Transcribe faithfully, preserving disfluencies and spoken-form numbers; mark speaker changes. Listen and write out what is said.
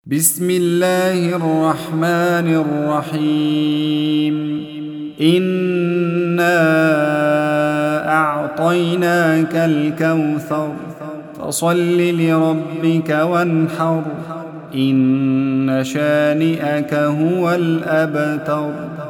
Speaker 1: بسم الله الرحمن الرحيم إنا أعطيناك الكوثر فصل لربك وانحر إن شانئك هو الأبتر.